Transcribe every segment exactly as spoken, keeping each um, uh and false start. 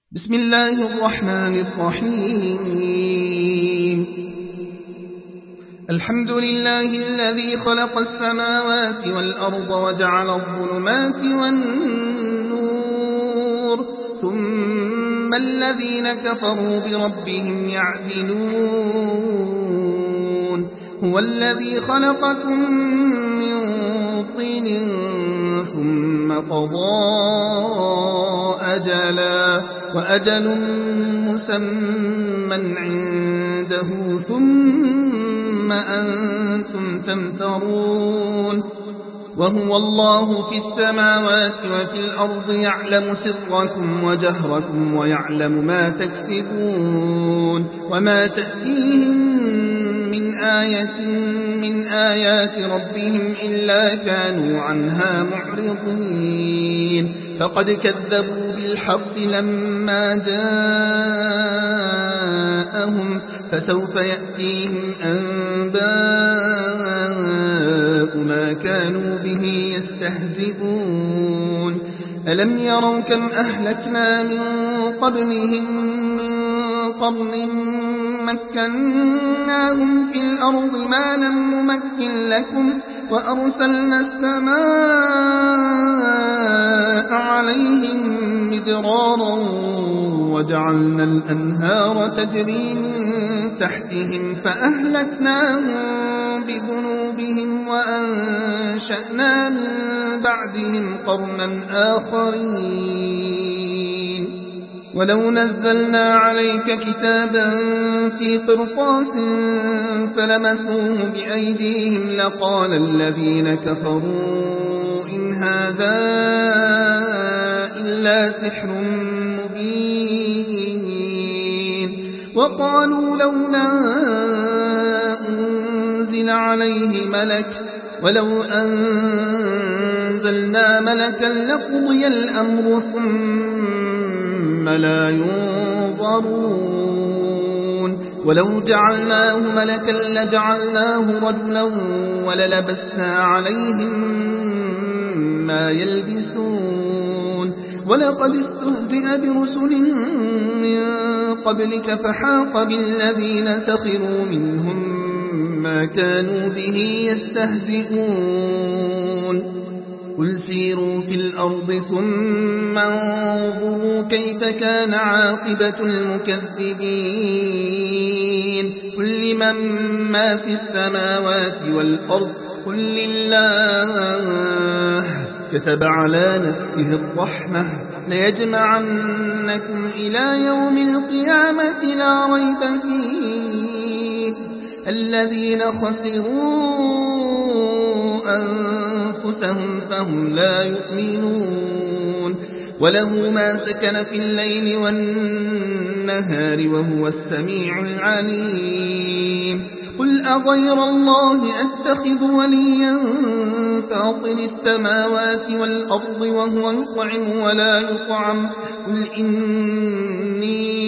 بسم الله الرحمن الرحيم. الحمد لله الذي خلق السماوات والأرض وجعل الظلمات والنور ثم الذين كفروا بربهم يعدلون. هو الذي خلقكم من طين ثم قضى أجلا وأجل مسمى عنده ثم أنتم تمترون. وهو الله في السماوات وفي الأرض يعلم سركم وجهركم ويعلم ما تكسبون وما تأتيهم من آية من آيات ربهم إلا كانوا عنها معرضين. فقد كذبوا بالحق لما جاءهم فسوف يأتيهم أنباء ما كانوا به يستهزئون. ألم يروا كم أهلكنا من قبلهم من قرن مكناهم في الأرض ما لم نمكن لكم وأرسلنا السماء عليهم مدرارا وجعلنا الأنهار تجري من تحتهم فأهلكناهم بذنوبهم وأنشأنا من بعدهم قرنا آخرين. ولو نزلنا عليك كتابا في قرطاس فلمسوه بأيديهم لقال الذين كفروا إن هذا إلا سحر مبين. وقالوا لولا أنزل عليه ملك ولو أنزلنا ملكا لقضي الأمر ثم لا ينظرون. ولو جعلناه ملكا لجعلناه رجلا وللبسنا عليهم ما يلبسون. ولقد استهزئ برسل من قبلك فحاق بالذين سخروا منهم ما كانوا به يستهزئون. قل سيروا في الأرض ثم انظروا كيف كان عاقبة المكذبين. قل لمن ما في السماوات والأرض قل لله كتب على نفسه الرحمة ليجمعنكم إلى يوم القيامة لا ريب فيه الذين خسروا أنفسهم فهم لا يؤمنون. وله ما سكن في الليل والنهار وهو السميع العليم. قل أغير الله أتخذ وليا فاطر السماوات والأرض وهو يطعم ولا يطعم. قل إني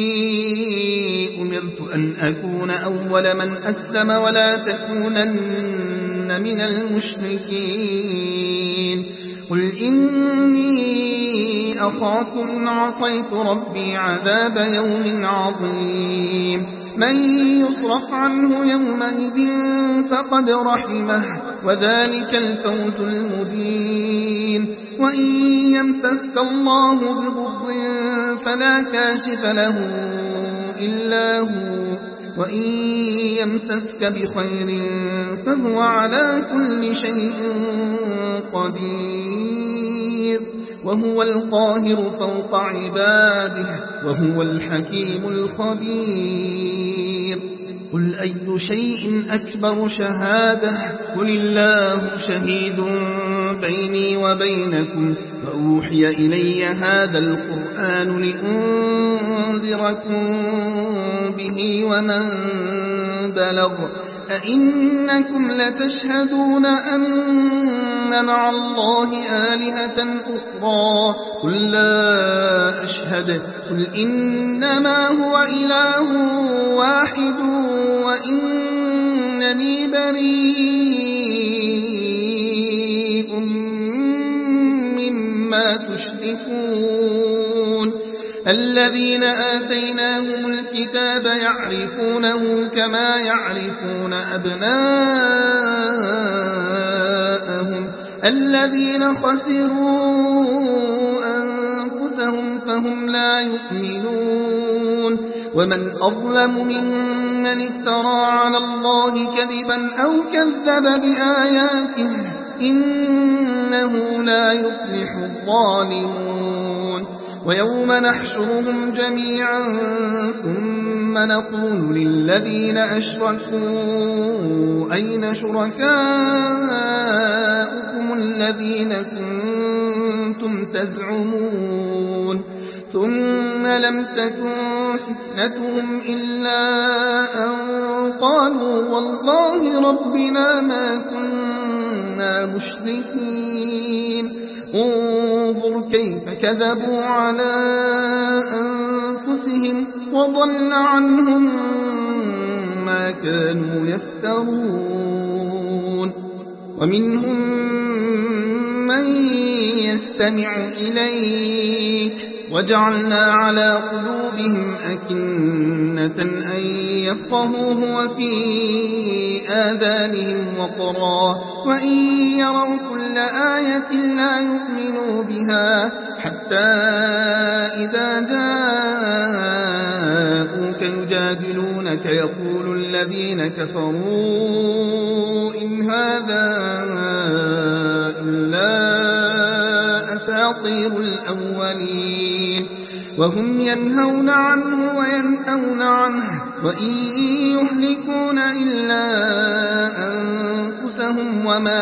أمرت أن أكون أول من أسلم ولا تكونن من المشركين. قل إني أخاف إن عصيت ربي عذاب يوم عظيم. من يصرف عنه يومئذ فقد رحمه وذلك الفوز المبين. وإن يمسسك الله بضر فلا كاشف له إلا هو وإن يمسسك بخير فهو على كل شيء قدير. وهو القاهر فوق عباده وهو الحكيم الخبير. قل أي شيء أكبر شهادة قل الله شهيد بيني وبينكم وأوحي إلي هذا القرآن لأنذركم به ومن بلغ. أئنكم لتشهدون أن مع الله آلهة أخرى قل لا أشهد. قل إنما هو إله واحد وإنني بريء مما تشركون. الذين آتيناهم الكتاب يعرفونه كما يعرفون أبناءهم الذين خسروا أنفسهم فهم لا يؤمنون ومن أظلم ممن افترى على الله كذبا أو كذب بآياته إنه لا يفلح الظالمون ويوم نحشرهم جميعا ثم نقول للذين أشركوا أين شركاؤكم الذين كنتم تزعمون ثم لم تكن فتنتهم إلا أن قالوا والله ربنا ما كنا مشركين انظر كيف كذبوا على أنفسهم وضل عنهم ما كانوا يفترون ومنهم من يستمع إليك وجعلنا على قلوبهم أكنة أن يفقهوه وفي آذانهم وقرا وإن يروا كل آية لا يؤمنوا بها حتى إذا جاءوك يجادلونك يقول الذين كفروا إن هذا إلا أساطير الأولين وهم ينهون عنه وينأون عنه وإن يهلكون إلا أنفسهم وما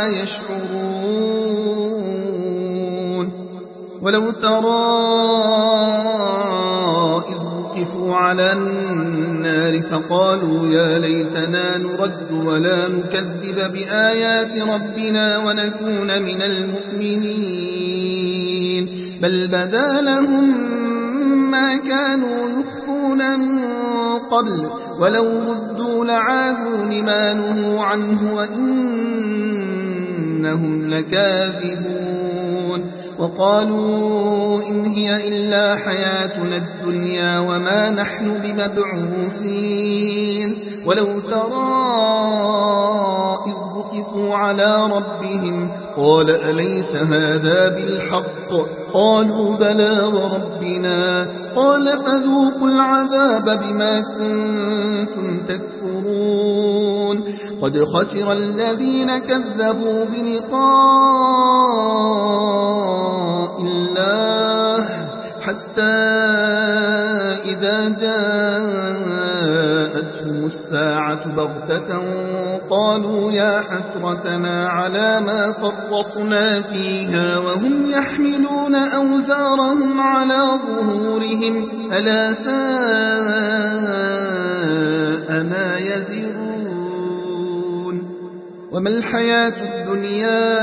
يشعرون ولو ترى إذ وقفوا على النار فقالوا يا ليتنا نرد ولا نكذب بآيات ربنا ونكون من المؤمنين بل بدا لهم ما كانوا يخفون من قبل ولو ردوا لعادوا لما نهوا عنه وإنهم لكاذبون وقالوا إن هي إلا حياتنا الدنيا وما نحن بمبعوثين ولو ترى إذ وقفوا على ربهم قال أليس هذا بالحق قالوا بلى وربنا قال فذوقوا العذاب بما كنتم تكفرون قد خسر الذين كذبوا بلقاء الله حتى إذا جاءتهم الساعة بغتة قالوا يا حسرتنا على ما فرطنا فيها وهم يحملون أوزارهم على ظهورهم ألا ساء ما يزرون وما الحياة الدنيا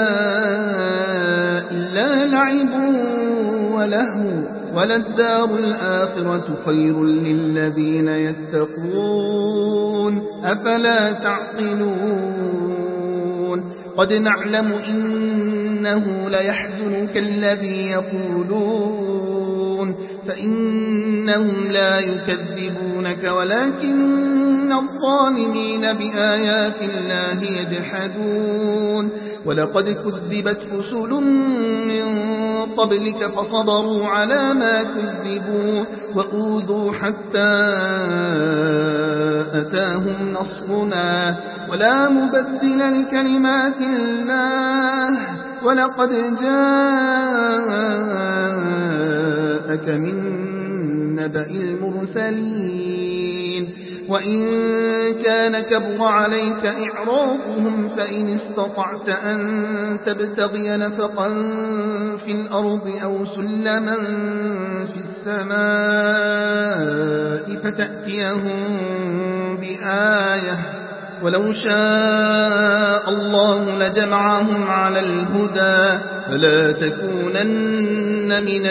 إلا لعب ولهو وللدار الآخرة خير للذين يتقون أفلا تعقلون قد نعلم إنه ليحزنك الذي يقولون فإنهم لا يكذبونك ولكن الظالمين بآيات الله يجحدون ولقد كذبت رسل من قبلك فصبروا على ما كذبوا وأوذوا حتى أتاهم نصرنا ولا مبدل لكلمات الله ولقد جاءك من نبأ المرسلين وإن كان كبر عليك إعراضهم فإن استطعت أن تبتغي نفقا في الأرض أو سلما في السماء فتأتيهم بآية ولو شاء الله لجمعهم على الهدى فلا تكونن من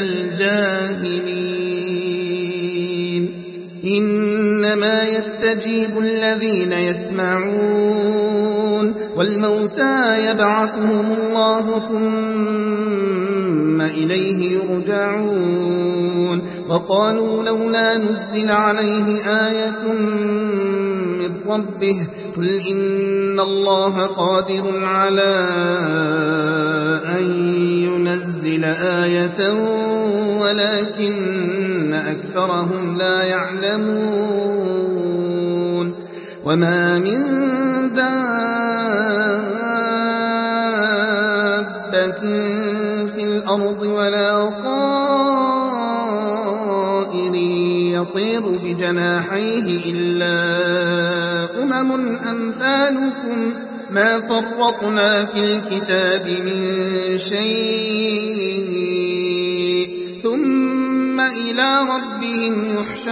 الجاهلين إنما يستجيب الذين يسمعون والموتى يبعثهم الله ثم إليه يرجعون وقالوا لولا نزل عليه آية من ربه قل إن الله قادر على أن ينزل آية ولكن أكثرهم لا يعلمون وما من دابة في الأرض ولا طائر يطير بجناحيه إلا أمم أمثالكم ما فرطنا في الكتاب من شيء ثم إلى ربهم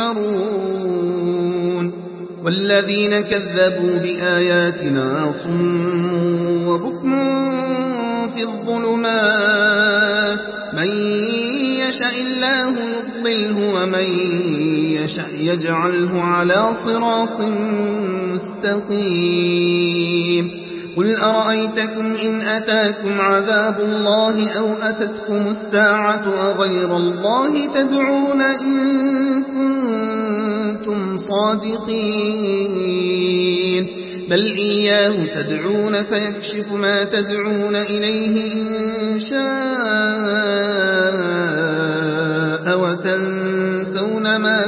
يحشرون والذين كذبوا بآياتنا صم وبكم في الظلمات من يشاء الله يضلله ومن يشاء يجعله على صراط مستقيم قل أرأيتكم إن أتاكم عذاب الله أو أتتكم الساعة أغير الله تدعون إن كنتم صادقين بل إياه تدعون فيكشف ما تدعون إليه إن شاء وتنسون ما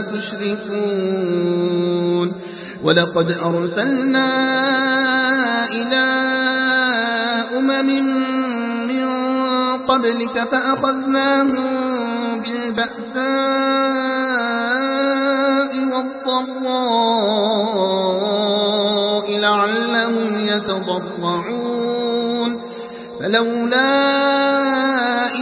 تشركون ولقد أرسلنا إلى أمم من قبلك فأخذناهم بالبأساء والضراء لعلهم يتضرعون فلولا إذ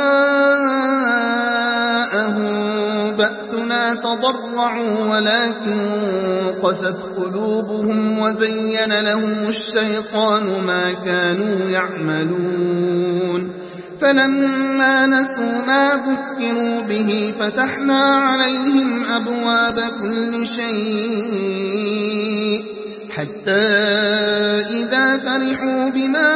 جاءهم بأسنا تضرعوا ولكن قست قلوبهم وزين لهم الشيطان ما كانوا يعملون فلما نسوا ما ذكروا به فتحنا عليهم أبواب كل شيء حتى إذا فرحوا بما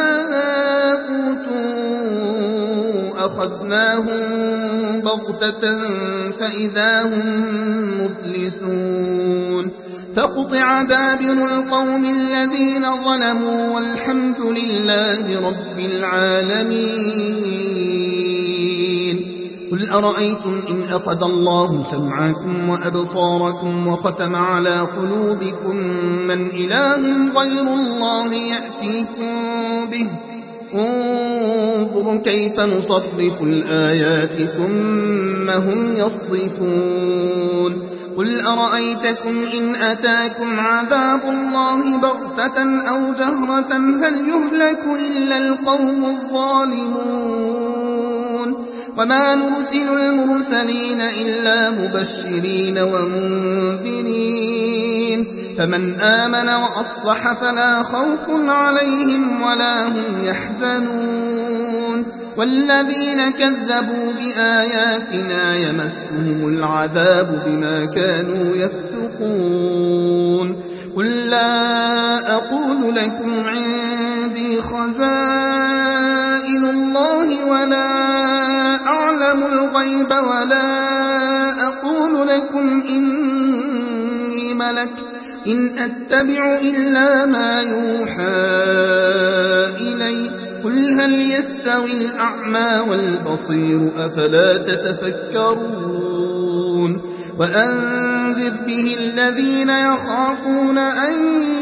أوتوا أخذناهم بغتة فإذا هم مبلسون فقطع دابر القوم الذين ظلموا والحمد لله رب العالمين قل أرأيتم إن أخذ الله سمعكم وأبصاركم وختم على قلوبكم من إله غير الله يأتيكم به انظر كيف نصرف الآيات ثم هم يصدفون قل أرأيتكم إن أتاكم عذاب الله بغتة أو جهرة هل يهلك إلا القوم الظالمون وما نرسل المرسلين إلا مبشرين ومنذرين فمن آمن وأصلح فلا خوف عليهم ولا هم يحزنون والذين كذبوا بآياتنا يمسهم العذاب بما كانوا يفسقون قل لا أقول لكم عندي خزائن الله ولا أعلم الغيب ولا أقول لكم إني ملك إن أتبع إلا ما يوحى إلي قل هل يستوي الأعمى والبصير أفلا تتفكرون وأنذر به الذين يخافون أن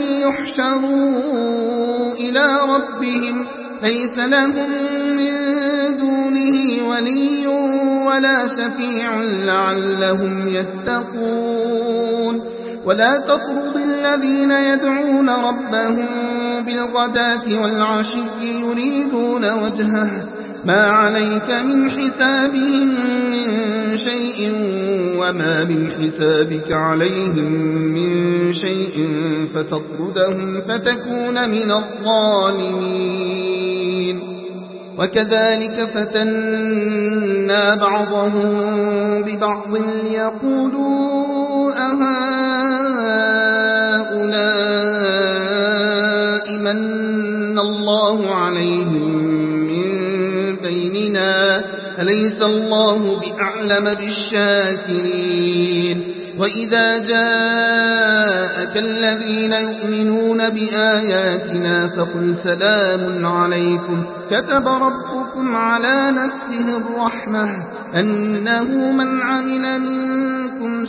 يحشروا إلى ربهم ليس لهم من دونه ولي ولا شفيع لعلهم يتقون ولا تطرد الذين يدعون ربهم بالغداة والعشي يريدون وجهه ما عليك من حسابهم من شيء وما من حسابك عليهم من شيء فتطردهم فتكون من الظالمين وكذلك فتنا بعضهم ببعض ليقولوا أهؤلاء من الله عليهم من بيننا أليس الله بأعلم بالشاكرين وإذا جاءك الذين يؤمنون بآياتنا فقل سلام عليكم كتب ربكم على نفسه الرحمة أنه من عمل منكم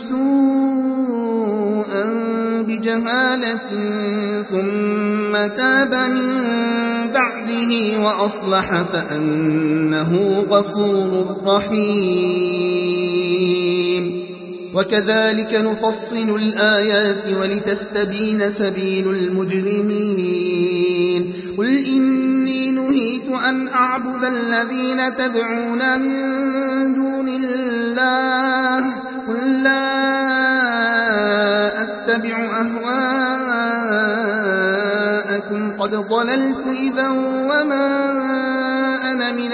سوءا بجهالة ثم تاب من بعده وأصلح فأنه غفور رحيم وكذلك نفصل الآيات ولتستبين سبيل المجرمين قل إني نهيت أن أعبد الذين تدعون من دون الله قل لا أتبع أهواءكم قد ضللت إذا وما أنا من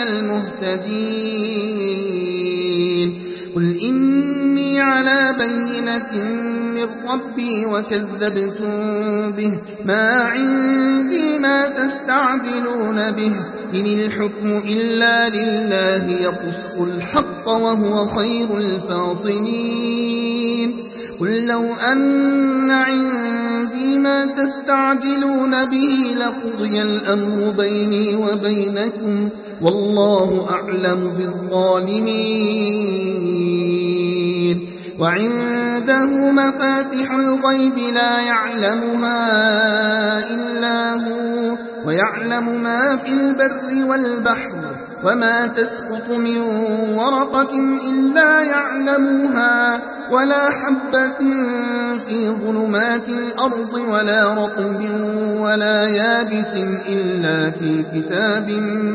المهتدين قل إني على بينة من ربي وكذبتم به ما عندي ما تستعجلون به إن الحكم إلا لله يقص الحق وهو خير الفاصلين قل لو أن عندي ما تستعجلون به لقضي الأمر بيني وبينكم والله أعلم بالظالمين وعنده مفاتح الغيب لا يعلمها إلا هو ويعلم ما في البر والبحر وما تسقط من ورقة إلا يعلمها ولا حبة في ظلمات الأرض ولا رطب ولا يابس إلا في كتاب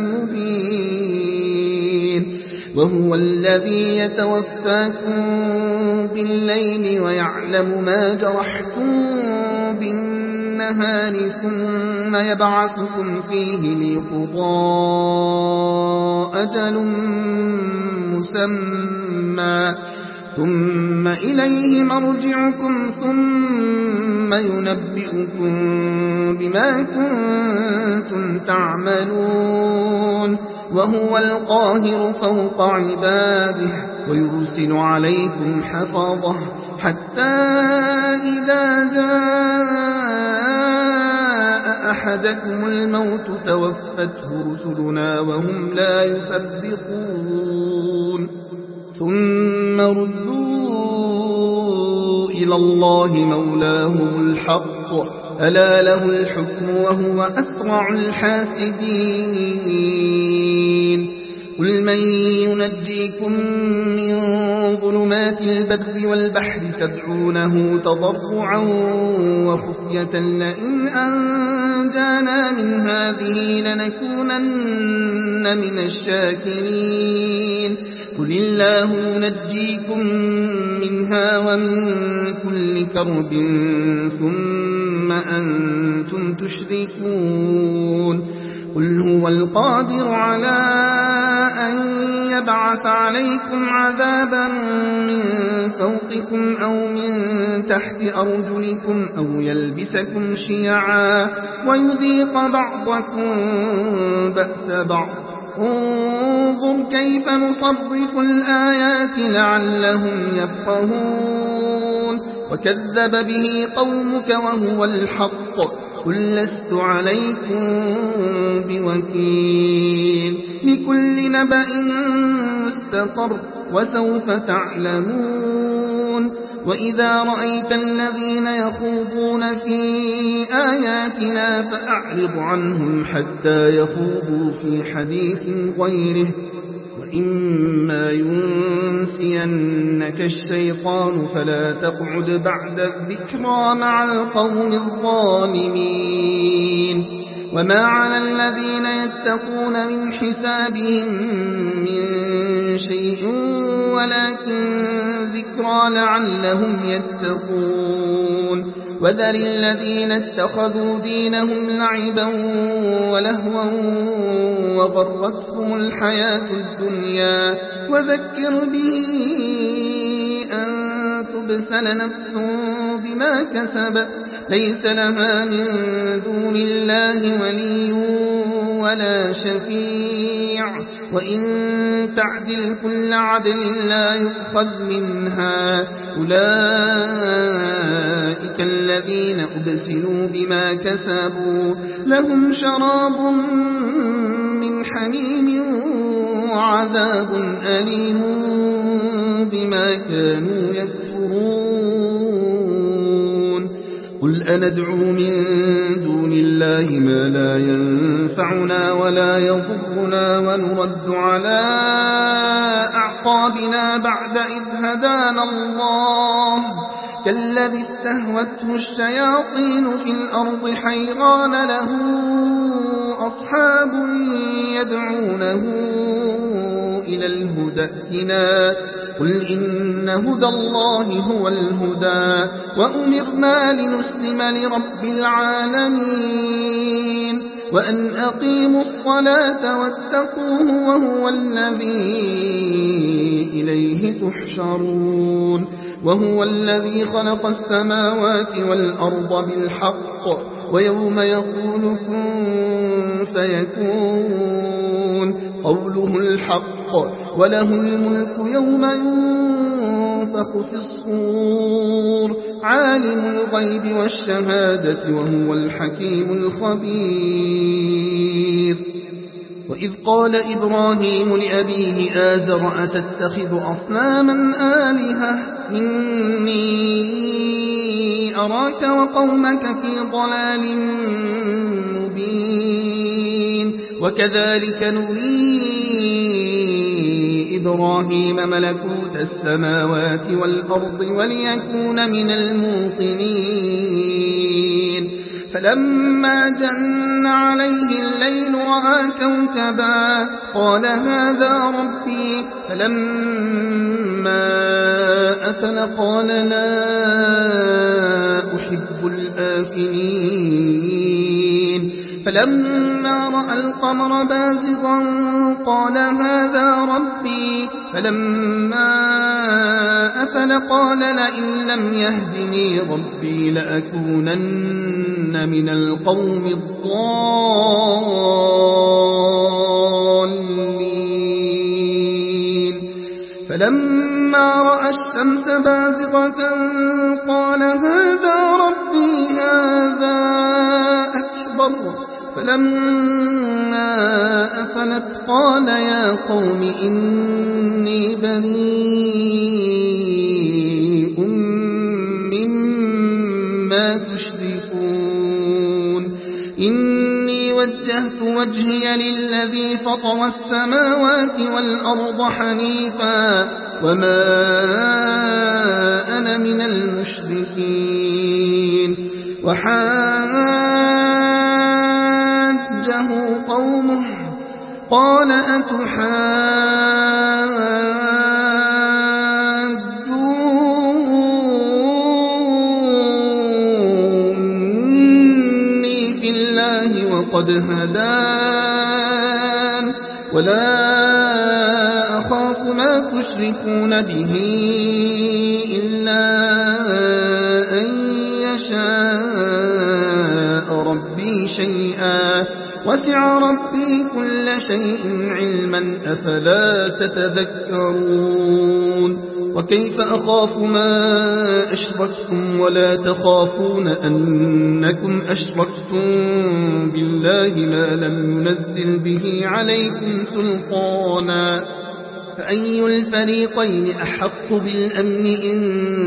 مبين وهو الذي يتوفاكم بالليل ويعلم ما جرحتم بالنهار ثم يبعثكم فيه ليقضى أجل مسمى ثم إليه مرجعكم ثم ينبئكم بما كنتم تعملون وهو القاهر فوق عباده ويرسل عليكم حفظه حتى إذا جاء أحدكم الموت توفته رسلنا وهم لا يفرقون ثم ردوا إلى الله مولاهم الحق ألا له الحكم وهو أسرع الحاسبين قل من ينجيكم من ظلمات البر والبحر تدعونه تضرعا وخفية لئن أنجانا من هذه لنكونن من الشاكرين قل الله ينجيكم منها ومن كل كرب ثم أنتم تشركون قل هو القادر على أن يبعث عليكم عذابا من فوقكم أو من تحت أرجلكم أو يلبسكم شيعا ويذيق بعضكم بأس بعض انظر كيف نصرف الآيات لعلهم يفقهون وكذب به قومك وهو الحق قل لست عليكم بوكيل لكل نبأ مستقر وسوف تعلمون وإذا رأيت الذين يخوضون في آياتنا فأعرض عنهم حتى يخوضوا في حديث غيره وإما ينسينك الشيطان فلا تقعد بعد الذكرى مع القوم الظالمين وما على الذين يتقون من حسابهم من شيء ولكن ذكرى لعلهم يتقون وذر الذين اتخذوا دينهم لعبا ولهوا وغرتهم الحياة الدنيا وذكر به أن تبسل نفس بما كسبت ليس لها من دون الله ولي ولا شفيع وإن تعدل كل عدل لا يؤخذ منها أولئك الذين أبسلوا بما كسبوا لهم شراب من حميم وعذاب أليم بما كانوا يكفرون قل أندعو من دون الله ما لا ينفعنا ولا يضرنا ونرد على أعقابنا بعد إذ هدانا الله كالذي استهوته الشياطين في الأرض حيران له أصحاب يدعونه إلى الهدى ائتنا قل إن هدى الله هو الهدى وأمرنا لنسلم لرب العالمين وأن أقيموا الصلاة واتقوه وهو الذي إليه تحشرون وهو الذي خلق السماوات والأرض بالحق ويوم يقول كن فيكون قوله الحق وله الملك يوم ينفخ في الصور عالم الغيب والشهادة وهو الحكيم الخبير وإذ قال إبراهيم لأبيه آزر أتتخذ أصناما آلهة إني أراك وقومك في ضلال مبين وكذلك نري إبراهيم ملكوت السماوات والأرض وليكون من الموقنين فلما جن عليه الليل رأى كوكبا قال هذا ربي فلما أفل قال لا أحب الآفلين فلما رأى القمر بازغا قال هذا ربي فلما أفل قال لئن لم يهدني ربي لأكونن من القوم الضالين فلما رأى الشمس بازغة قال هذا ربي هذا أكبر فلما أفلت قال يا قوم إني بريء مما تشركون إني وجهت وجهي للذي فطر السماوات والأرض حنيفا وما أنا من المشركين وحاجه قومه قال أتحاجوني في الله وقد هدان ولا أخاف ما تشركون به إلا أن يشاء ربي شيئا وسع ربي كل شيء علما أفلا تتذكرون وكيف أخاف ما أشركتم ولا تخافون أنكم أشركتم بالله ما لم ينزل به عليكم سلطانا فأي الفريقين أحق بالأمن إن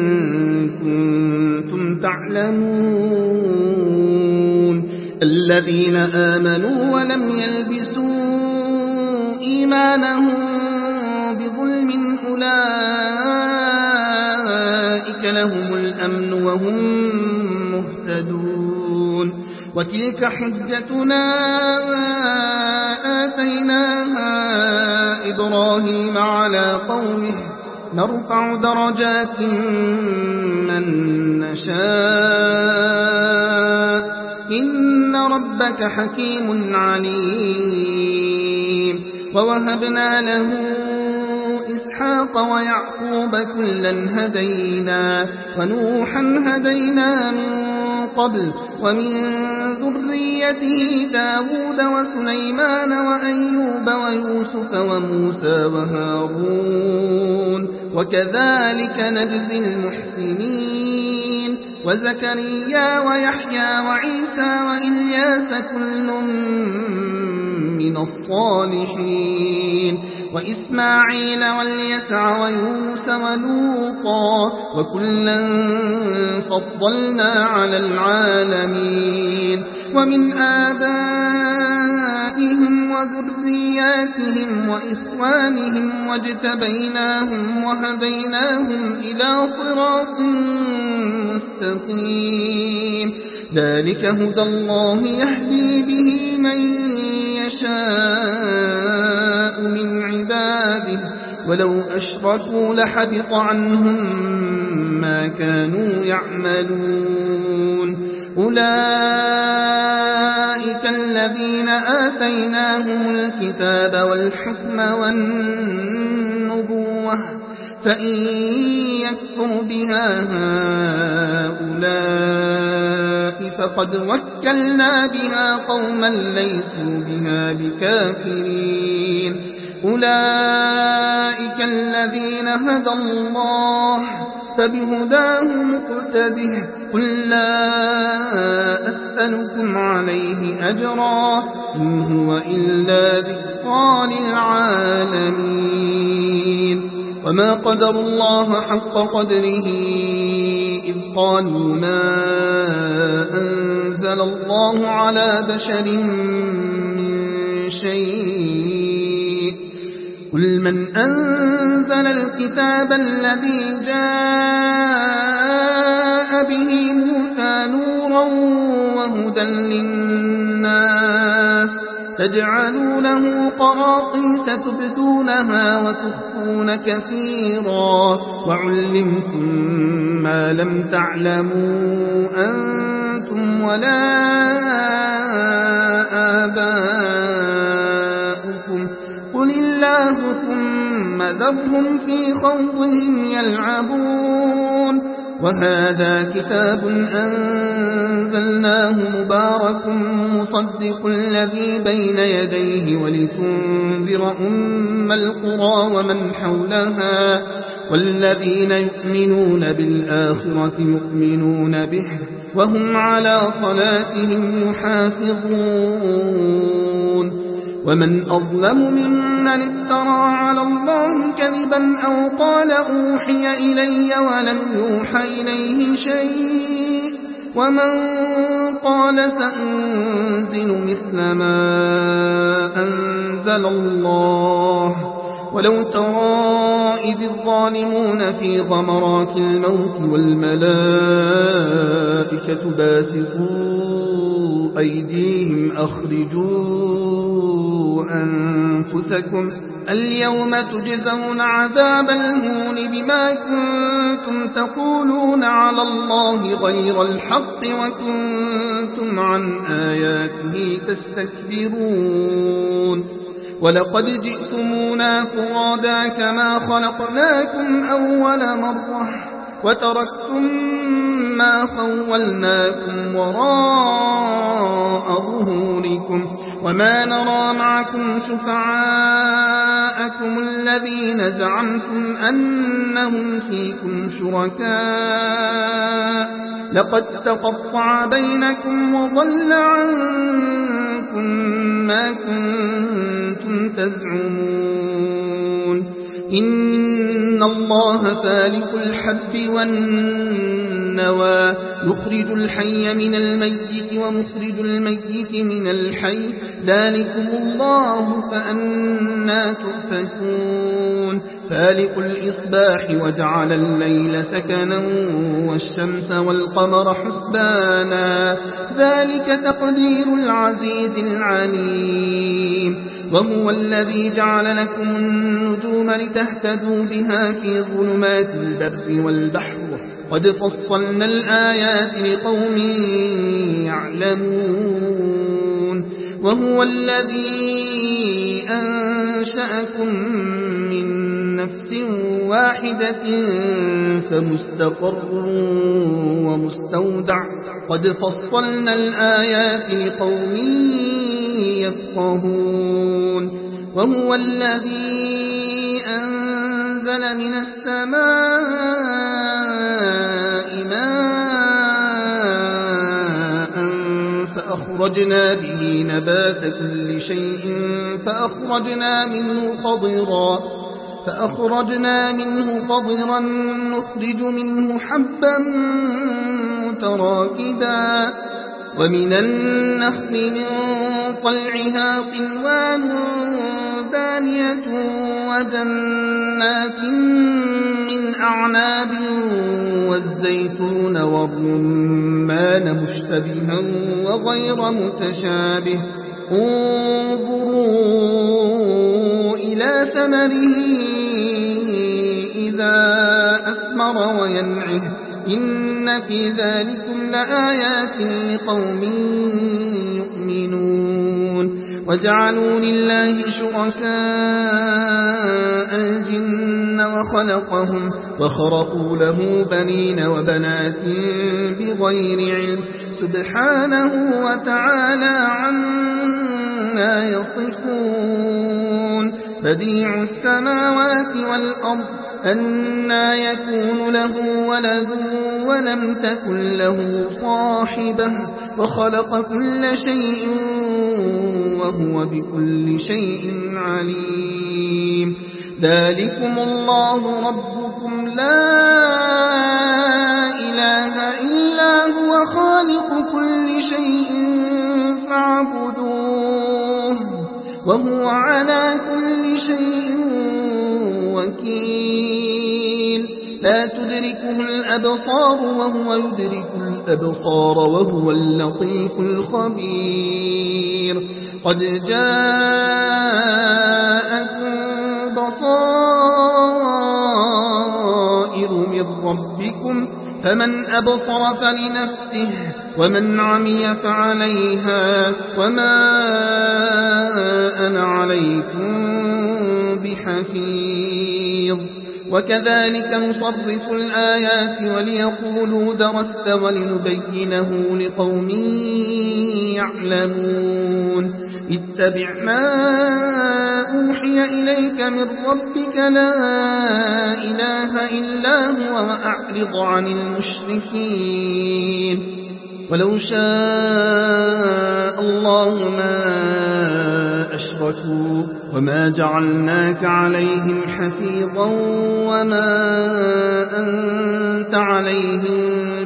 كنتم تعلمون الذين آمنوا ولم يلبسوا إيمانهم بظلم أولئك لهم الأمن وهم مهتدون وتلك حجتنا آتيناها إبراهيم على قومه نرفع درجات من نشاء إن ربك حكيم عليم ووهبنا له إسحاق ويعقوب كلا هدينا ونوحا هدينا من قبل ومن ذريته داود وسليمان وأيوب ويوسف وموسى وهارون وكذلك نجزي المحسنين وزكريا ويحيى وعيسى وإلياس كل من الصالحين وإسماعيل واليسع ويونس ولوطا وكلا فضلنا على العالمين ومن آبائهم وذرياتهم وإخوانهم واجتبيناهم وهديناهم إلى صراط مستقيم ذلك هدى الله يهدي به من يشاء من عباده ولو أشركوا لحبط عنهم ما كانوا يعملون أولئك الذين آتيناهم الكتاب والحكم والنبوة فإن يكفر بها هؤلاء فقد وكلنا بها قوما ليسوا بها بكافرين أولئك الذين هدى الله فبهداه مقتده قل لا أسألكم عليه أجرا إن هو إلا ذكرى للعالمين وما قدر الله حق قدره إذ قالوا ما أنزل الله على بشر من شيء قل من أنزل الكتاب الذي جاء به موسى نورا وهدى للناس تجعلونه قراطيس تبدونها وتخفون كثيرا وعلمتم ما لم تعلموا أنتم ولا آباؤكم قل الله ثم ذرهم في خوضهم يلعبون وهذا كتاب أنزلناه مبارك مصدق الذي بين يديه ولتنذر أم القرى ومن حولها والذين يؤمنون بالآخرة يؤمنون به وهم على صلاتهم يحافظون ومن أظلم ممن افترى على الله كذبا أو قال أوحي إلي ولم يوحى إليه شيء ومن قال سأنزل مثل ما أنزل الله ولو ترى إذ الظالمون في غمرات الموت والملائكة باسطوا أيديهم أخرجوا أنفسكم اليوم تجزون عذاب الهون بما كنتم تقولون على الله غير الحق وكنتم عن آياته تستكبرون ولقد جئتمونا فرادا كما خلقناكم أول مرة وتركتم ما خولناكم وراء ظهوركم وما نرى معكم شفعاءكم الذين زعمتم أنهم فيكم شركاء لقد تقطع بينكم وضل عنكم ما كنتم تزعمون إن الله فالق الحب والنوى يخرج الحي من الميت ومخرج الميت من الحي ذلكم الله فأنا تؤفكون فالق الإصباح وجعل الليل سكنا والشمس والقمر حسبانا ذلك تقدير العزيز العليم وهو الذي جعل لكم النجوم لتهتدوا بها في ظلمات البر والبحر قد فصلنا الآيات لقوم يعلمون وهو الذي أنشأكم من نفس واحدة فمستقر ومستودع قد فصلنا الآيات لقوم يفقهون وهو الذي أنزل من السماء ماء فأخرجنا به نبات كل شيء فأخرجنا منه خضرا فأخرجنا منه خضرا نخرج منه حبا متراكبا ومن النخل من طلعها قنوان دانية وجنات من أعناب والزيتون والرمان مشتبها وغير متشابه انظروا إلى ثمره إذا أثمر وينعه إن في ذلكم لآيات لقوم يؤمنون وجعلوا لله شركاء الجن وخلقهم وخرقوا له بنين وبنات بغير علم سبحانه وتعالى عما يصفون بديع السماوات والأرض أنى يكون له ولد ولم تكن له صاحبة وخلق كل شيء وهو بكل شيء عليم ذلكم الله ربكم لا إله إلا هو خالق كل شيء فاعبدوه وهو على كل شيء وكيل لا تدركه الأبصار وهو يدرك الأبصار وهو اللطيف الخبير قد جاءكم بصائر من ربكم فمن أبصر فلنفسه ومن عمي فعليها وما أنا عليكم بحفيظ وكذلك نصرف الآيات وليقولوا درست ولنبينه لقوم يعلمون اتبع ما أوحي إليك من ربك لا إله إلا هو وأعرض عن المشركين ولو شاء الله ما أشركوا وما جعلناك عليهم حفيظا وما أنت عليهم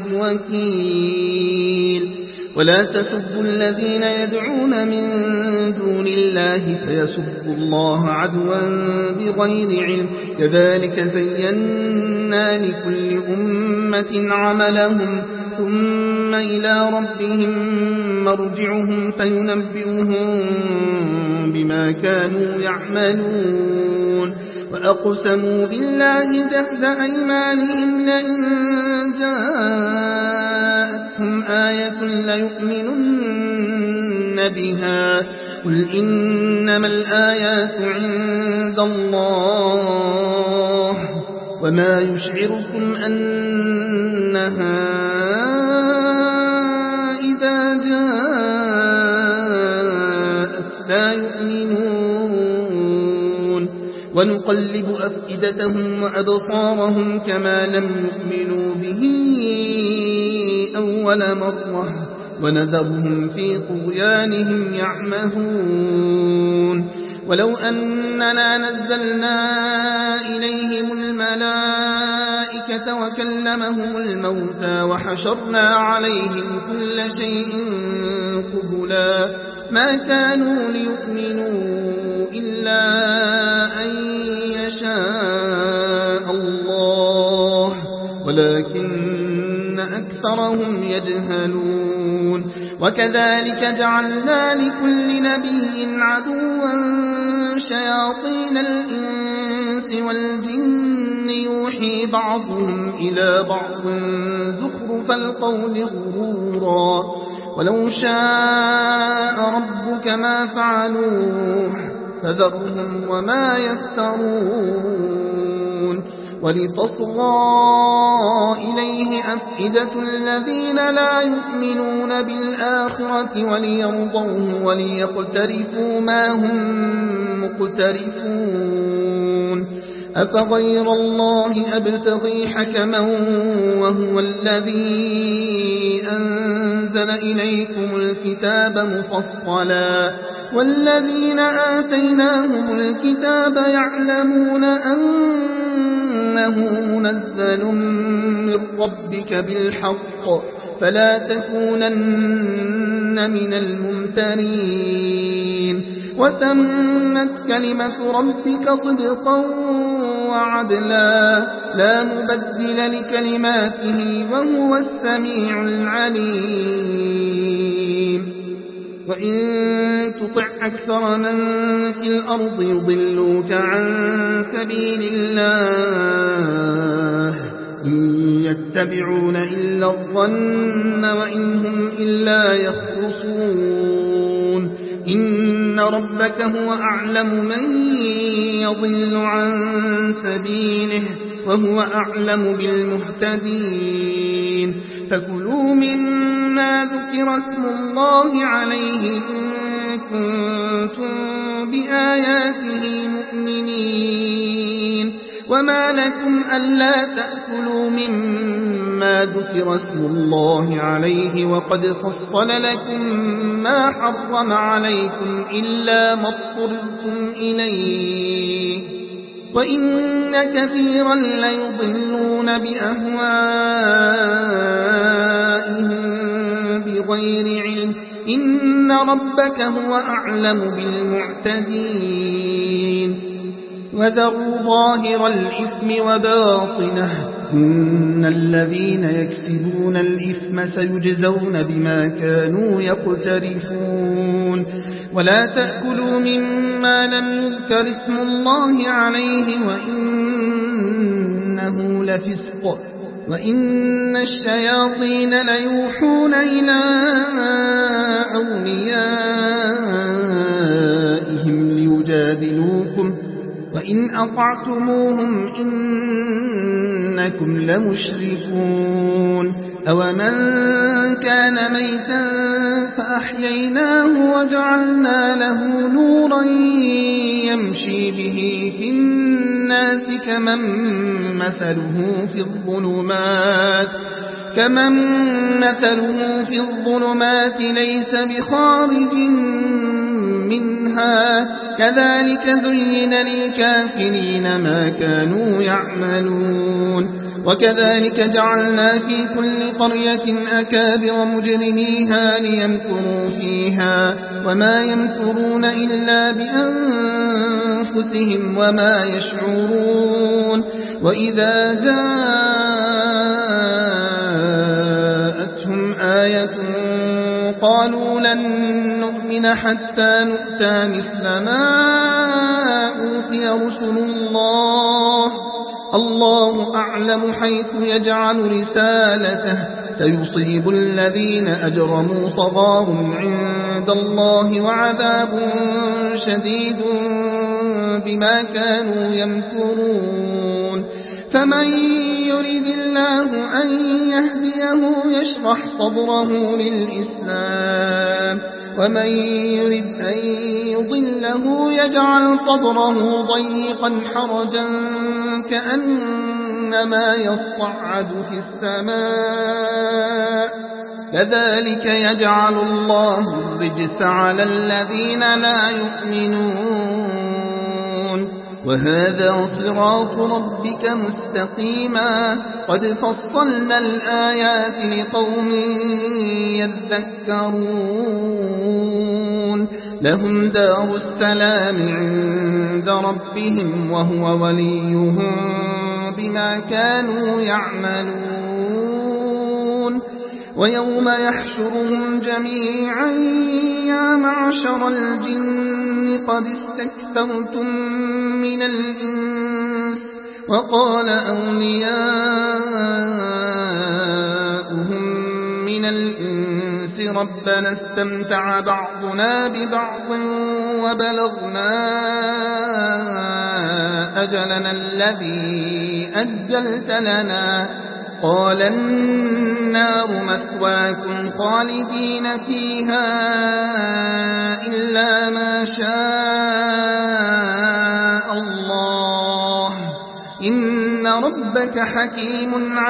بوكيل ولا تسبوا الذين يدعون من دون الله فيسبوا الله عدوا بغير علم كذلك زينا لكل أمة عملهم ثم إلى ربهم مرجعهم فينبئهم بما كانوا يعملون وأقسموا بالله جهد أيمانهم لئن جاءتهم آية ليؤمنن بها قل إنما الآيات عند الله وما يشعركم أنها إذا جاءت لا يؤمنون ونقلب أفئدتهم وأبصارهم كما لم يؤمنوا به أول مرة ونذرهم في طغيانهم يعمهون ولو أننا نزلنا إليهم الملائكة وكلمهم الموتى وحشرنا عليهم كل شيء قبلا ما كانوا ليؤمنوا إلا أن يشاء الله ولكن أكثرهم يجهلون وكذلك جعلنا لكل نبي عدوا شياطين الإنس والجن يوحي بعضهم إلى بعض زخرف القول غرورا ولو شاء ربك ما فعلوه فذرهم وما يفترون ولتصغى إليه أفئدة الذين لا يؤمنون بالآخرة وليرضوه وليقترفوا ما هم مقترفون أفغير الله أبتغي حكما وهو الذي أنزل إليكم الكتاب مفصلا والذين آتيناهم الكتاب يعلمون أنه منزل من ربك بالحق فلا تكونن من الممترين وتمت كلمة ربك صدقا وعدلا لا مبدل لكلماته وهو السميع العليم وإن تطع أكثر من في الأرض يضلوك عن سبيل الله إن يتبعون إلا الظن وإن هم إلا يخرصون إن ربك هو أعلم من يضل عن سبيله وهو أعلم بالمهتدين فكلوا مما ذكر اسم الله عليه إن كنتم بآياته مؤمنين وما لكم ألا تأكلوا مما ذكر اسم الله عليه وقد فصل لكم ما حرم عليكم إلا ما اضطررتم إليه وإن كثيرا ليضلون بأهوائهم بغير علم إن ربك هو أعلم بالمعتدين وذروا ظاهر الإثم وباطنه إن الذين يكسبون الإثم سيجزون بما كانوا يقترفون ولا تأكلوا مما لم يذكر اسم الله عليه وإنه لفسق وإن الشياطين ليوحون إلى أوليائهم ليجادلوكم وإن أطعتموهم إنكم لمشركون أومن كان ميتا فأحييناه وجعلنا له نورا يمشي به في الناس كمن مثله في الظلمات كمن مثله في الظلمات ليس بخارج منها كذلك زين للكافرين ما كانوا يعملون وكذلك جعلنا في كل قرية أكابر مجرميها ليمكروا فيها وما يمكرون إلا بأنفسهم وما يشعرون وإذا جاءتهم آية قالوا لن نؤمن حتى نؤتى مثل ما أوتي رسل الله الله أعلم حيث يجعل رسالته سيصيب الذين أجرموا صغار عند الله وعذاب شديد بما كانوا يمكرون فمن يريد الله أن يهديه يشرح صدره للإسلام ومن يريد أن يضله يجعل صدره ضيقا حرجا كأنما يصعد في السماء كذلك يجعل الله الرجس على الذين لا يؤمنون وهذا صراط ربك مستقيما قد فصلنا الآيات لقوم يذكرون لهم دار السلام عند ربهم وهو وليهم بما كانوا يعملون ويوم يحشرهم جميعا يا معشر الجن قد استكثرتم من الإنس وقال أولياؤهم من الإنس ربنا استمتع بعضنا ببعض وبلغنا أجلنا الذي أجلت لنا؟ قال النار مثواكم خالدين فيها إلا ما شاء الله إن ربك حكيم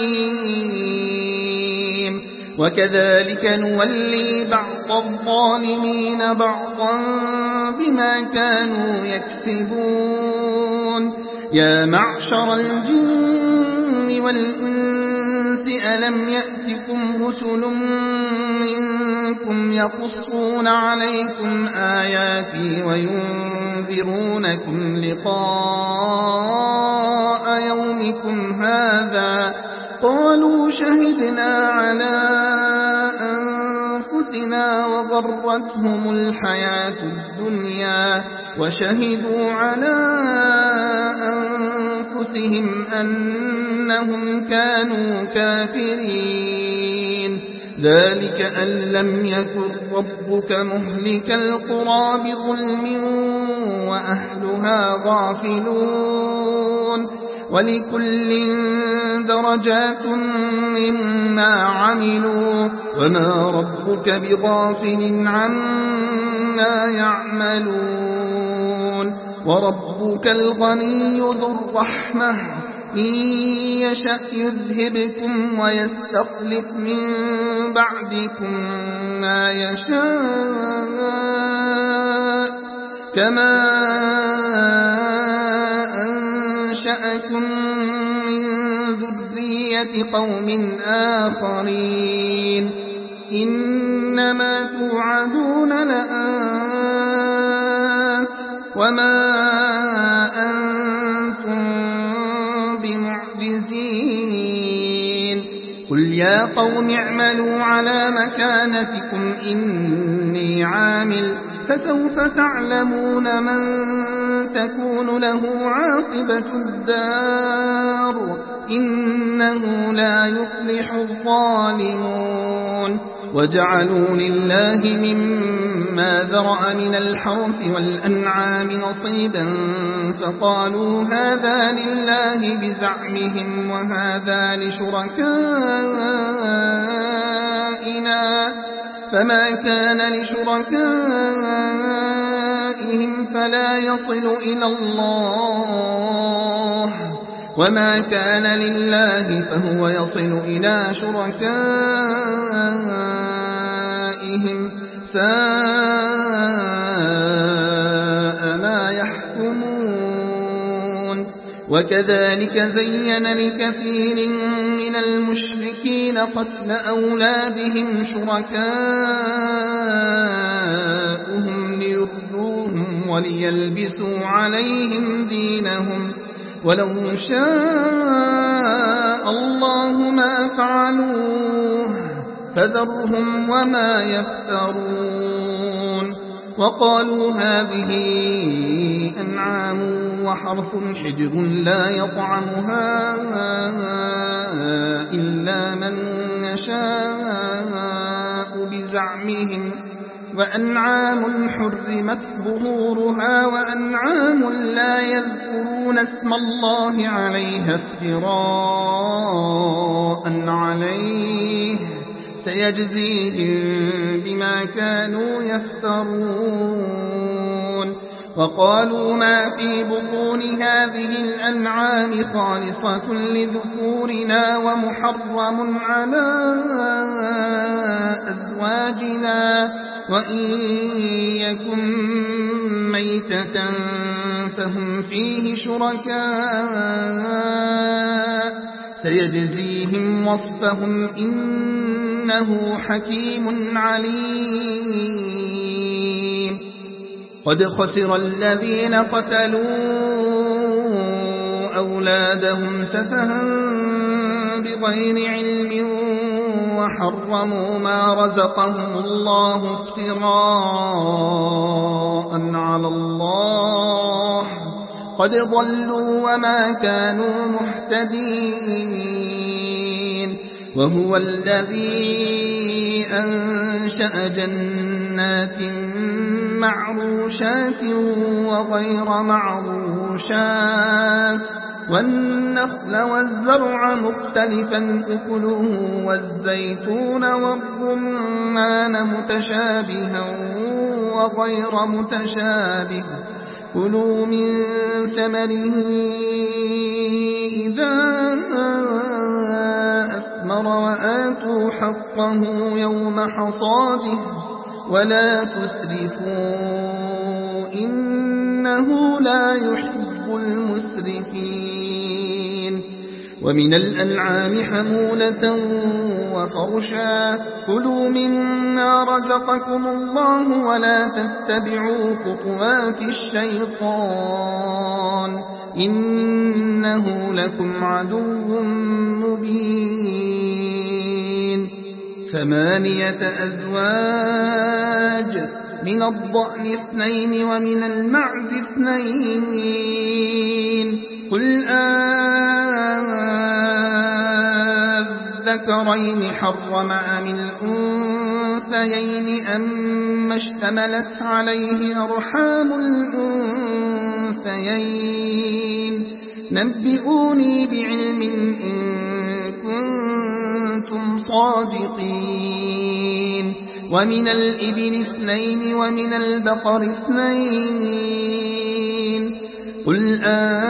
عليم. وكذلك نولي بعض الظالمين بعضا بما كانوا يكسبون. يا معشر الجن والإنس ألم يأتكم رسل منكم يقصون عليكم آياتي وينذرونكم لقاء يومكم هذا؟ قالوا شهدنا على أنفسنا وغرتهم الحياة الدنيا وشهدوا على أنفسهم أنهم كانوا كافرين. ذلك أن لم يكن ربك مهلك القرى بظلم وأهلها غافلون. ولكل درجات مما عملوا وما ربك بغافل عما يعملون. وربك الغني ذو الرحمة إن يشأ يذهبكم ويستخلف من بعدكم ما يشاء كما أنشأكم من ذرية قوم آخرين. إنما توعدون لآت وما أنتم بمعجزين. قل يا قوم اعملوا على مكانتكم إني عامل فسوف تعلمون من تكون له عاقبة الدار إنه لا يفلح الظالمون. وجعلوا لله مما ذرأ من الحرث والأنعام نصيبا فقالوا هذا لله بزعمهم وهذا لشركائنا فما كان لشركائهم فلا يصل إلى الله وما كان لله فهو يصل إلى شركائهم ساء ما يحكمون. وكذلك زين لكثير من المشركين قتل أولادهم شركاؤهم ليردوهم وليلبسوا عليهم دينهم ولو شاء الله ما فعلوه فذرهم وما يفترون. وقالوا هذه أنعام وحرث حجر لا يطعمها إلا من نشاء بزعمهم وأنعام حرمت ظهورها وأنعام لا يذكرون اسم الله عليها افتراء عليه سيجزيهم بما كانوا يفترون. وقالوا ما في بطون هذه الأنعام خالصة لذكورنا ومحرم على أزواجنا وإن يكن ميتة فهم فيه شركاء سيجزيهم وصفهم إنه حكيم عليم. قد خسر الذين قتلوا أولادهم سفها بغير علم وحرموا ما رزقهم الله افتراء على الله قد ضلوا وما كانوا مهتدين. وهو الذي أنشأ جنات معروشات وغير معروشات والنخل والزرع مختلفا أكله والزيتون والرمان متشابها وغير متشابه كلوا من ثمره إذا أثمر وآتوا حقه يوم حصاده ولا تسرفوا إنه لا يحب المسرفين ومن الأنعام حمولة وفرشا كلوا مما رزقكم الله ولا تتبعوا خطوات الشيطان إنه لكم عدو مبين ثمانية أزواج من الضأن اثنين ومن المعز اثنين قل أذكرين حرم أم الأنثيين أم اشتملت عليه أرحام الأنثيين نبئوني بعلم إن كنتم صادقين ومن الإبل اثنين ومن البقر اثنين قل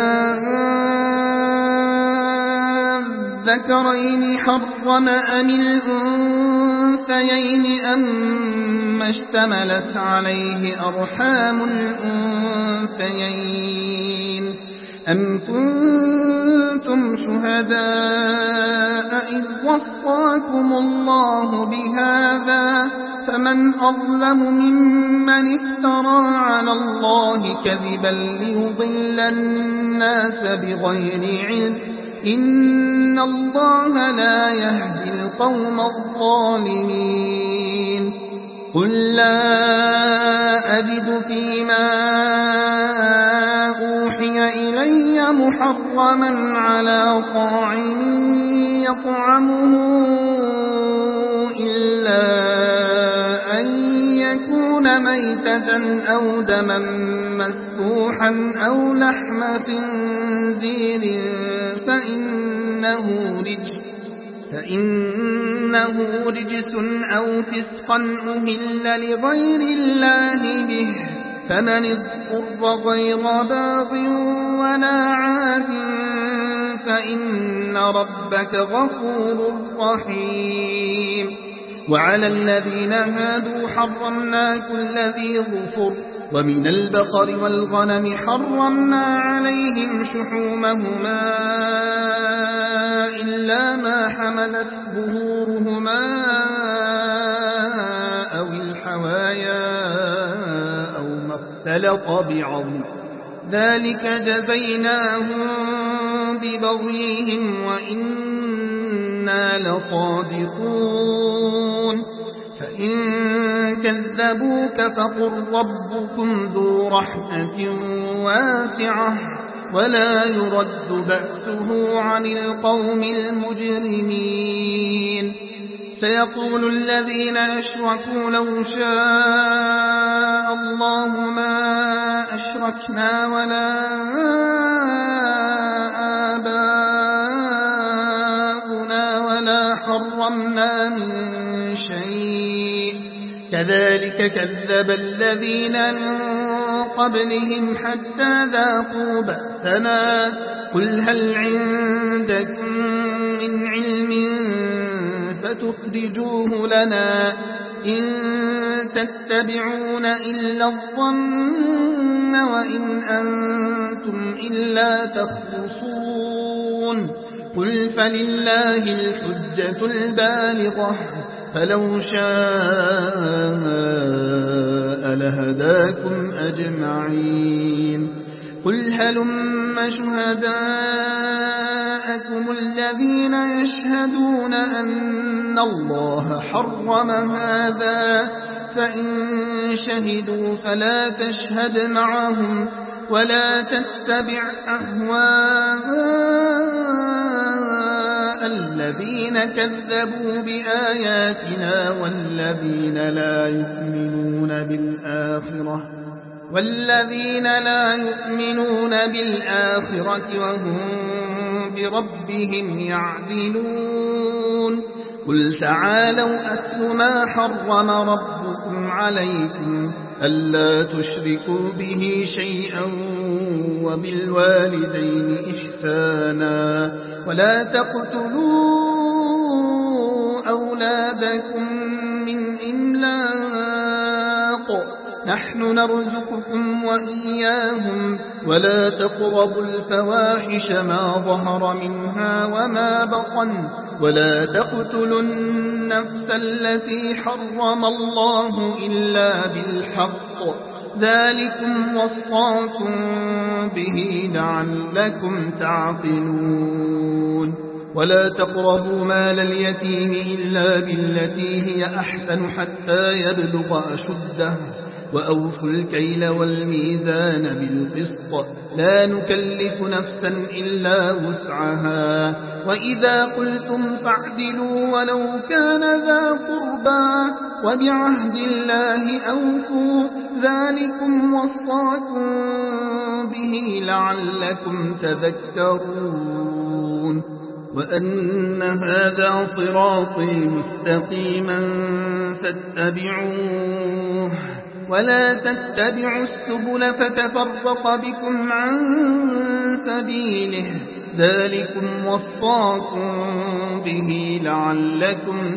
أذكرين حرم أم الأنثيين أم اشتملت عليه أرحام الأنثيين أم كنتم شهداء إذ وصاكم الله بهذا فمن أظلم ممن افترى على الله كذبا ليضل الناس بغير علم إن الله لا يهدي القوم الظالمين قل لا أجد فيما أوحي إلي محرما على طاعم يطعمه إلا أن يكون ميتة أو دما مسفوحا أو لحم خنزير فإنه رجس فإنه رجس أو فسقا أهل لغير الله به فمن اضطر غير باغ ولا عاد فإن ربك غفور رحيم وعلى الذين هادوا حرمنا كل ذي ظفر ومن البقر والغنم حرمنا عليهم شحومهما إلا ما حملت ظهورهما أو الحوايا أو ما اختلط بعظم ذلك جزيناهم ببغيهم وإنا لصادقون فإن كذبوك فقل ربكم ذو رحمة واسعة ولا يرد بأسه عن القوم المجرمين سيقول الذين أشركوا لو شاء الله ما أشركنا ولا آباؤنا ولا حرمنا من شيء كذلك كذب الذين من قبلهم حتى ذاقوا بأسنا قل هل عندكم من علم فتخرجوه لنا إن تتبعون إلا الظن وإن أنتم إلا تخرصون قل فلله الحجة البالغة فلو شاء لهداكم أجمعين قل هلم شهداءكم الذين يشهدون أن الله حرم هذا فإن شهدوا فلا تشهد معهم ولا تتبع أهواء الذين كذبوا بآياتنا والذين لا يؤمنون بالآخرة والذين لا يؤمنون بالآخرة وهم بربهم يعدلون قل تعالوا أتل ما حرم ربكم عليكم ألا تشركوا به شيئا وبالوالدين إحسانا ولا تقتلوا أولادكم من إملاق نحن نرزقكم وإياهم ولا تقربوا الفواحش ما ظهر منها وما بطن ولا تقتلوا النفس التي حرم الله إلا بالحق ذلكم وصاكم به لعلكم تعقلون ولا تقربوا مال اليتيم إلا بالتي هي أحسن حتى يبلغ أشده وأوفوا الكيل والميزان بالقسط لا نكلف نفسا إلا وسعها وإذا قلتم فاعدلوا ولو كان ذا قربى وبعهد الله أوفوا ذلكم وصاكم به لعلكم تذكرون وأن هذا صراطي مستقيما فاتبعوه ولا تتبعوا السبل فتفرق بكم عن سبيله ذلكم وصاكم به لعلكم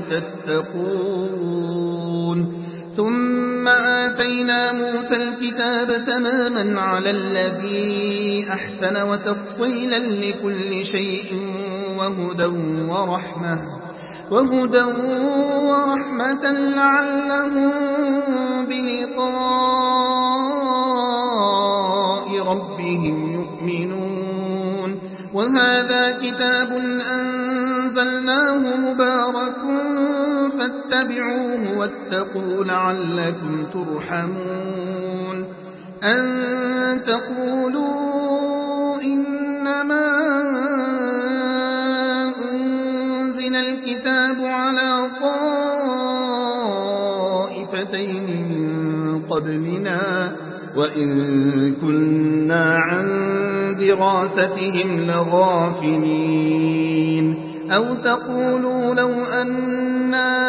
تتقون ثم آتينا موسى الكتاب تماما على الذي أحسن وتفصيلا لكل شيء وهدى ورحمة وهدى ورحمة لعلهم بلقاء ربهم يؤمنون وهذا كتاب أنزلناه مبارك فاتبعوه واتقوا لعلكم ترحمون أن تقولوا إنما أنزل الكتاب على طائفتين من قبلنا وإن كنا عن دراستهم لغافلين أو تقولوا لو أنا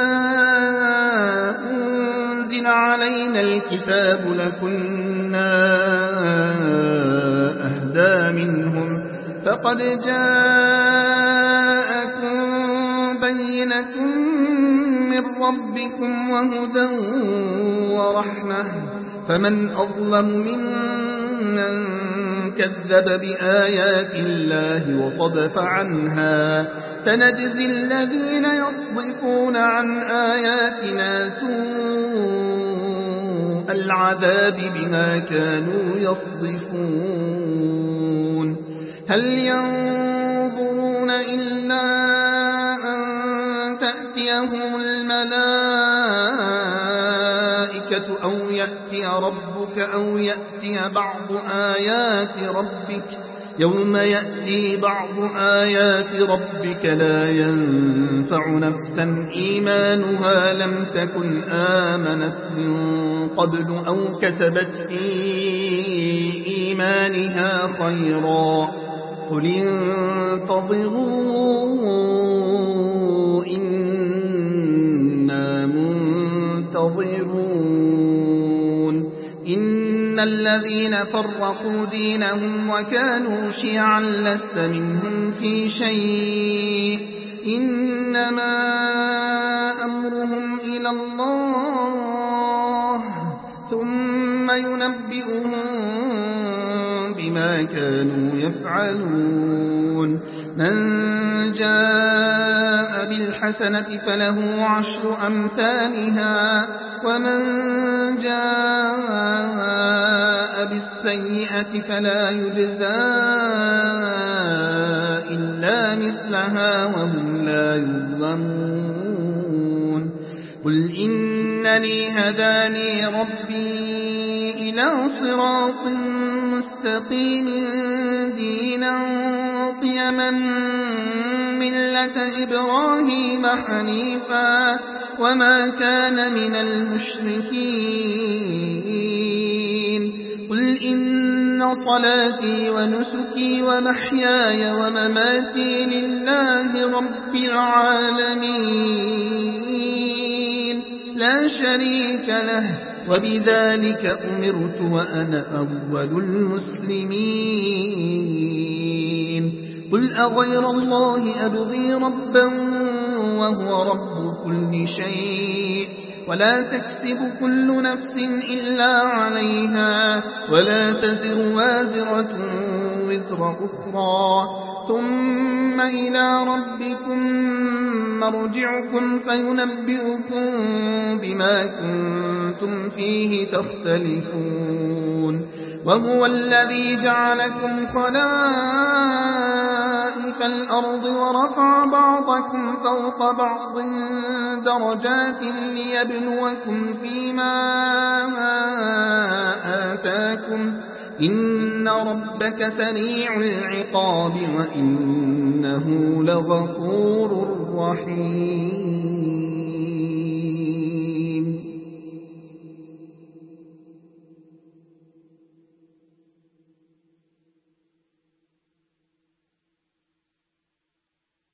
أنزل علينا الكتاب لكنا أهدى منهم فقد جاءكم بينة من ربكم وهدى ورحمة فمن أظلم ممن كذب بآيات الله وصدف عنها سنجزي الذين يصدفون عن آياتنا سوء العذاب بما كانوا يصدفون هل ينظرون إلا أن تأتيهم الملائكة أو يأتي ربك أو يأتي بعض آيات ربك يوم يأتي بعض آيات ربك لا ينفع نفسا إيمانها لم تكن آمنت من قبل أو كسبت في إيمانها خيرا قل انتظروا إنا منتظرون إن الذين فرقوا دينهم وكانوا شيعا لست منهم في شيء إنما أمرهم إلى الله ثم ينبئهم بما كانوا يفعلون من جاء بالحسنة فله عشر أمثالها ومن جاء بالسيئة فلا يجزى إلا مثلها وهم لا يظلمون قل إنني هداني ربي إلى صراط مستقيم دينا قيما ملة إبراهيم حنيفا وما كان من المشركين إن صلاتي ونسكي ومحياي ومماتي لله رب العالمين لا شريك له وبذلك أمرت وأنا أول المسلمين قل أغير الله أبغي ربا وهو رب كل شيء ولا تكسب كل نفس إلا عليها ولا تزر وازرة وزر أخرى ثم إلى ربكم مرجعكم فينبئكم بما كنتم فيه تختلفون وهو الذي جعلكم خلائف الأرض ورفع بعضكم فوق بعض درجات ليبلوكم فيما آتاكم إن ربك سريع العقاب وإنه لغفور رحيم